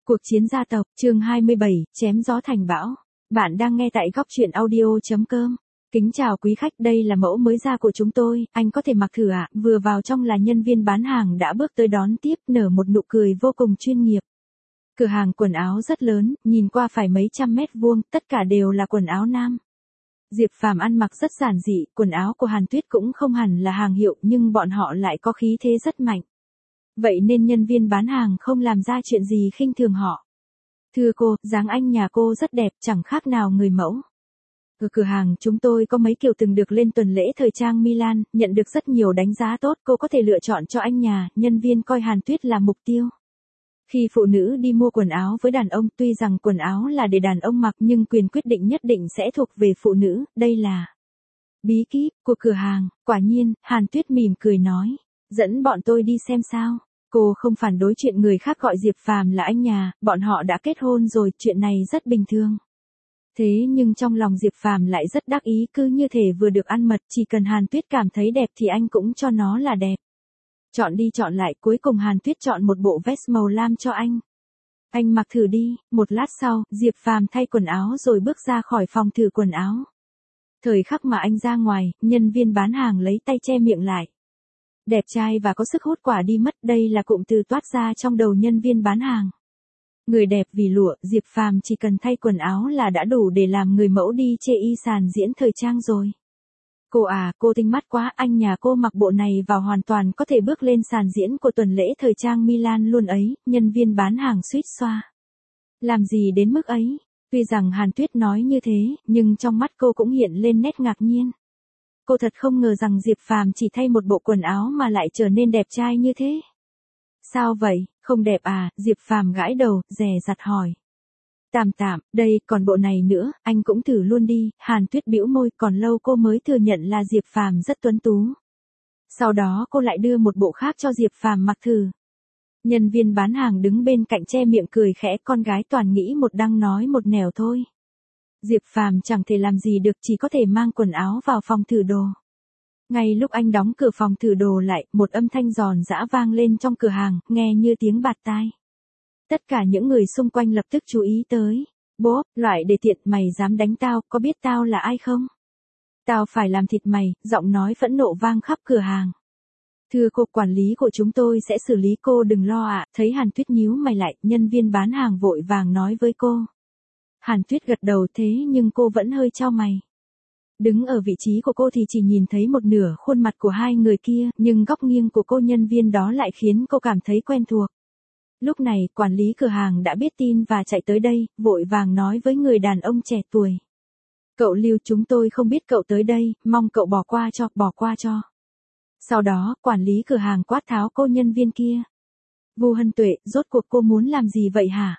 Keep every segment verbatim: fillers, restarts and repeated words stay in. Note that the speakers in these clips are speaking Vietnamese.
Cuộc chiến gia tộc, chương hai mươi bảy, chém gió thành bão. Bạn đang nghe tại góc truyện audio chấm com. Kính chào quý khách, đây là mẫu mới ra của chúng tôi, anh có thể mặc thử ạ. À? Vừa vào trong là nhân viên bán hàng đã bước tới đón tiếp, nở một nụ cười vô cùng chuyên nghiệp. Cửa hàng quần áo rất lớn, nhìn qua phải mấy trăm mét vuông, tất cả đều là quần áo nam. Diệp Phàm ăn mặc rất giản dị, quần áo của Hàn Tuyết cũng không hẳn là hàng hiệu, nhưng bọn họ lại có khí thế rất mạnh. Vậy nên nhân viên bán hàng không làm ra chuyện gì khinh thường họ. Thưa cô, dáng anh nhà cô rất đẹp, chẳng khác nào người mẫu. Ở cửa hàng chúng tôi có mấy kiểu từng được lên tuần lễ thời trang Milan, nhận được rất nhiều đánh giá tốt, cô có thể lựa chọn cho anh nhà. Nhân viên coi Hàn Tuyết là mục tiêu. Khi phụ nữ đi mua quần áo với đàn ông, tuy rằng quần áo là để đàn ông mặc nhưng quyền quyết định nhất định sẽ thuộc về phụ nữ, đây là bí kíp của cửa hàng. Quả nhiên, Hàn Tuyết mỉm cười nói, dẫn bọn tôi đi xem sao. Cô không phản đối chuyện người khác gọi Diệp Phàm là anh nhà, bọn họ đã kết hôn rồi, chuyện này rất bình thường. Thế nhưng trong lòng Diệp Phàm lại rất đắc ý, cứ như thể vừa được ăn mật, chỉ cần Hàn Tuyết cảm thấy đẹp thì anh cũng cho nó là đẹp. Chọn đi chọn lại, cuối cùng Hàn Tuyết chọn một bộ vest màu lam cho anh. Anh mặc thử đi. Một lát sau, Diệp Phàm thay quần áo rồi bước ra khỏi phòng thử quần áo. Thời khắc mà anh ra ngoài, nhân viên bán hàng lấy tay che miệng lại. Đẹp trai và có sức hút quả đi mất, đây là cụm từ toát ra trong đầu nhân viên bán hàng. Người đẹp vì lụa, Diệp Phàm chỉ cần thay quần áo là đã đủ để làm người mẫu đi chê y sàn diễn thời trang rồi. Cô à, cô tinh mắt quá, anh nhà cô mặc bộ này vào hoàn toàn có thể bước lên sàn diễn của tuần lễ thời trang Milan luôn ấy, nhân viên bán hàng suýt xoa. Làm gì đến mức ấy? Tuy rằng Hàn Tuyết nói như thế, nhưng trong mắt cô cũng hiện lên nét ngạc nhiên. Cô thật không ngờ rằng Diệp Phàm chỉ thay một bộ quần áo mà lại trở nên đẹp trai như thế. Sao vậy, không đẹp à? Diệp Phàm gãi đầu, dè dặt hỏi. Tạm tạm, đây, còn bộ này nữa, anh cũng thử luôn đi. Hàn Tuyết bĩu môi, còn lâu cô mới thừa nhận là Diệp Phàm rất tuấn tú. Sau đó cô lại đưa một bộ khác cho Diệp Phàm mặc thử. Nhân viên bán hàng đứng bên cạnh che miệng cười khẽ, con gái toàn nghĩ một đăng nói một nẻo thôi. Diệp Phàm chẳng thể làm gì được, chỉ có thể mang quần áo vào phòng thử đồ. Ngay lúc anh đóng cửa phòng thử đồ lại, một âm thanh giòn giã vang lên trong cửa hàng, nghe như tiếng bạt tai. Tất cả những người xung quanh lập tức chú ý tới. Bố, loại đề tiện, mày dám đánh tao, có biết tao là ai không? Tao phải làm thịt mày, giọng nói phẫn nộ vang khắp cửa hàng. Thưa cô, quản lý của chúng tôi sẽ xử lý cô, đừng lo ạ. Thấy Hàn Tuyết nhíu mày lại, nhân viên bán hàng vội vàng nói với cô. Hàn Tuyết gật đầu, thế nhưng cô vẫn hơi chau mày. Đứng ở vị trí của cô thì chỉ nhìn thấy một nửa khuôn mặt của hai người kia, nhưng góc nghiêng của cô nhân viên đó lại khiến cô cảm thấy quen thuộc. Lúc này, quản lý cửa hàng đã biết tin và chạy tới đây, vội vàng nói với người đàn ông trẻ tuổi. Cậu Lưu, chúng tôi không biết cậu tới đây, mong cậu bỏ qua cho, bỏ qua cho. Sau đó, quản lý cửa hàng quát tháo cô nhân viên kia. Vu Hân Tuệ, rốt cuộc cô muốn làm gì vậy hả?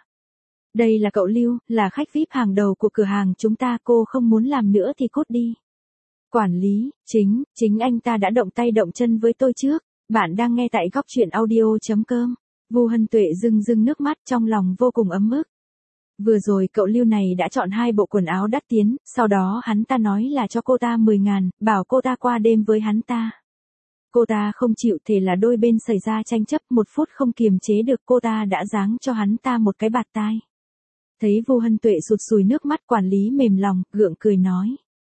Đây là cậu Lưu, là khách vi ai pi hàng đầu của cửa hàng chúng ta, cô không muốn làm nữa thì cút đi. Quản lý, chính, chính anh ta đã động tay động chân với tôi trước. Bạn đang nghe tại góc truyện audio chấm com. Vu Hân Tuệ rưng rưng nước mắt, trong lòng vô cùng ấm ức. Vừa rồi cậu Lưu này đã chọn hai bộ quần áo đắt tiền, sau đó hắn ta nói là cho cô ta mười ngàn, bảo cô ta qua đêm với hắn ta. Cô ta không chịu, thế là đôi bên xảy ra tranh chấp, một phút không kiềm chế được cô ta đã giáng cho hắn ta một cái bạt tai. Thấy Vu Hân Tuệ sụt sùi nước mắt, quản lý mềm lòng, gượng cười nói.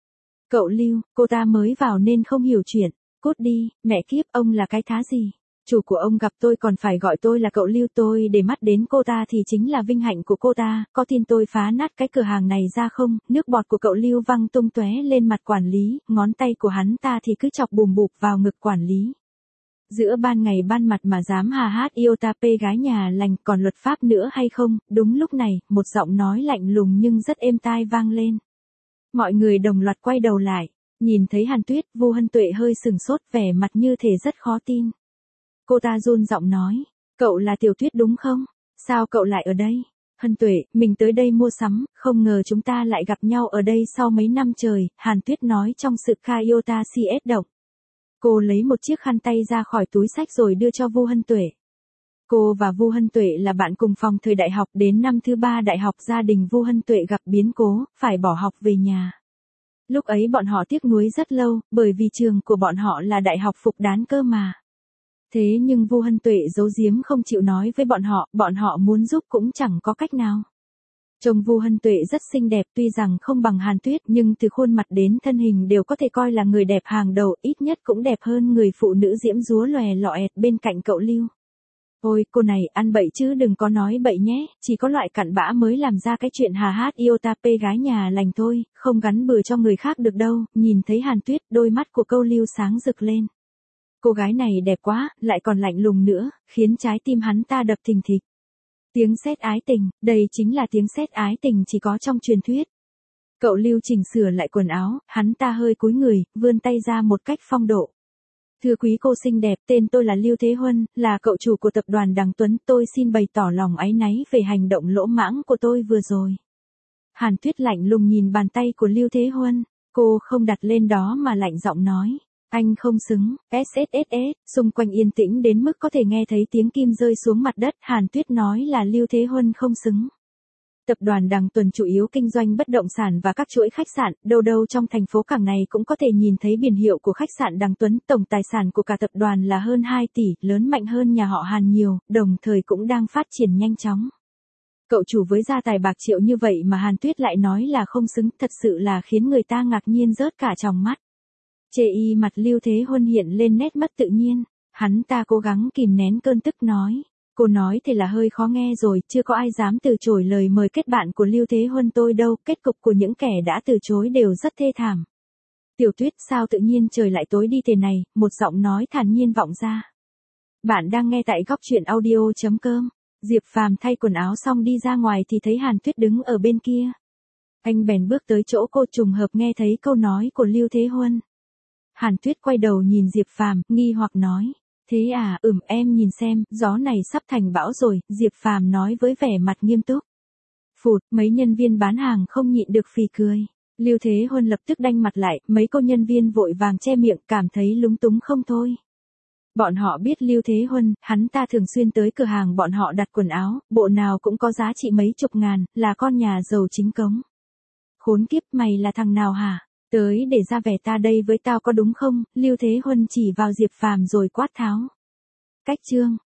Cậu Lưu, cô ta mới vào nên không hiểu chuyện, cút đi, mẹ kiếp, ông là cái thá gì? Chủ của ông gặp tôi còn phải gọi tôi là cậu Lưu, tôi để mắt đến cô ta thì chính là vinh hạnh của cô ta, có tin tôi phá nát cái cửa hàng này ra không? Nước bọt của cậu Lưu văng tung tóe lên mặt quản lý, ngón tay của hắn ta thì cứ chọc bùm bụp vào ngực quản lý. Giữa ban ngày ban mặt mà dám hà hát Iotape gái nhà lành, còn luật pháp nữa hay không? Đúng lúc này, một giọng nói lạnh lùng nhưng rất êm tai vang lên. Mọi người đồng loạt quay đầu lại, nhìn thấy Hàn Tuyết, Vu Hân Tuệ hơi sừng sốt, vẻ mặt như thể rất khó tin. Cô ta run giọng nói, cậu là Tiểu Tuyết đúng không? Sao cậu lại ở đây? Hân Tuệ, mình tới đây mua sắm, không ngờ chúng ta lại gặp nhau ở đây sau mấy năm trời, Hàn Tuyết nói trong sự Iota xê ét động. Cô lấy một chiếc khăn tay ra khỏi túi xách rồi đưa cho Vu Hân Tuệ. Cô và Vu Hân Tuệ là bạn cùng phòng thời đại học, đến năm thứ ba đại học gia đình Vu Hân Tuệ gặp biến cố, phải bỏ học về nhà. Lúc ấy bọn họ tiếc nuối rất lâu, bởi vì trường của bọn họ là đại học Phục Đán cơ mà. Thế nhưng Vu Hân Tuệ giấu giếm không chịu nói với bọn họ, bọn họ muốn giúp cũng chẳng có cách nào. Trông Vu Hân Tuệ rất xinh đẹp, tuy rằng không bằng Hàn Tuyết nhưng từ khuôn mặt đến thân hình đều có thể coi là người đẹp hàng đầu, ít nhất cũng đẹp hơn người phụ nữ diễm dúa lòe lọẹt bên cạnh cậu Lưu. Ôi, cô này ăn bậy chứ đừng có nói bậy nhé, chỉ có loại cặn bã mới làm ra cái chuyện hà hát yêu tape gái nhà lành thôi, không gắn bừa cho người khác được đâu. Nhìn thấy Hàn Tuyết, đôi mắt của câu Lưu sáng rực lên. Cô gái này đẹp quá, lại còn lạnh lùng nữa, khiến trái tim hắn ta đập thình thịch. Tiếng sét ái tình, đây chính là tiếng sét ái tình chỉ có trong truyền thuyết. Cậu Lưu chỉnh sửa lại quần áo, hắn ta hơi cúi người, vươn tay ra một cách phong độ. Thưa quý cô xinh đẹp, tên tôi là Lưu Thế Huân, là cậu chủ của tập đoàn Đằng Tuấn, tôi xin bày tỏ lòng áy náy về hành động lỗ mãng của tôi vừa rồi. Hàn Tuyết lạnh lùng nhìn bàn tay của Lưu Thế Huân, cô không đặt lên đó mà lạnh giọng nói. Anh không xứng, ét ét ét ét, xung quanh yên tĩnh đến mức có thể nghe thấy tiếng kim rơi xuống mặt đất. Hàn Tuyết nói là Lưu Thế Huân không xứng. Tập đoàn Đằng Tuấn chủ yếu kinh doanh bất động sản và các chuỗi khách sạn, đâu đâu trong thành phố cảng này cũng có thể nhìn thấy biển hiệu của khách sạn Đằng Tuấn. Tổng tài sản của cả tập đoàn là hơn hai tỷ, lớn mạnh hơn nhà họ Hàn nhiều, đồng thời cũng đang phát triển nhanh chóng. Cậu chủ với gia tài bạc triệu như vậy mà Hàn Tuyết lại nói là không xứng, thật sự là khiến người ta ngạc nhiên rớt cả tròng mắt. Chê y mặt Lưu Thế Huân hiện lên nét mất tự nhiên, hắn ta cố gắng kìm nén cơn tức nói. Cô nói thì là hơi khó nghe rồi, chưa có ai dám từ chối lời mời kết bạn của Lưu Thế Huân tôi đâu, kết cục của những kẻ đã từ chối đều rất thê thảm. Tiểu Tuyết, sao tự nhiên trời lại tối đi thế này, một giọng nói thản nhiên vọng ra. Bạn đang nghe tại góc truyện audio chấm com. Diệp Phàm thay quần áo xong đi ra ngoài thì thấy Hàn Tuyết đứng ở bên kia. Anh bèn bước tới chỗ cô, trùng hợp nghe thấy câu nói của Lưu Thế Huân. Hàn Tuyết quay đầu nhìn Diệp Phàm, nghi hoặc nói. Thế à, ừm em nhìn xem, gió này sắp thành bão rồi, Diệp Phàm nói với vẻ mặt nghiêm túc. Phụt, mấy nhân viên bán hàng không nhịn được phì cười. Lưu Thế Huân lập tức đanh mặt lại, mấy cô nhân viên vội vàng che miệng, cảm thấy lúng túng không thôi. Bọn họ biết Lưu Thế Huân, hắn ta thường xuyên tới cửa hàng bọn họ đặt quần áo, bộ nào cũng có giá trị mấy chục ngàn, là con nhà giàu chính cống. Khốn kiếp, mày là thằng nào hả? Tới để ra vẻ ta đây với tao có đúng không? Lưu Thế Huân chỉ vào Diệp Phàm rồi quát tháo. Cách chương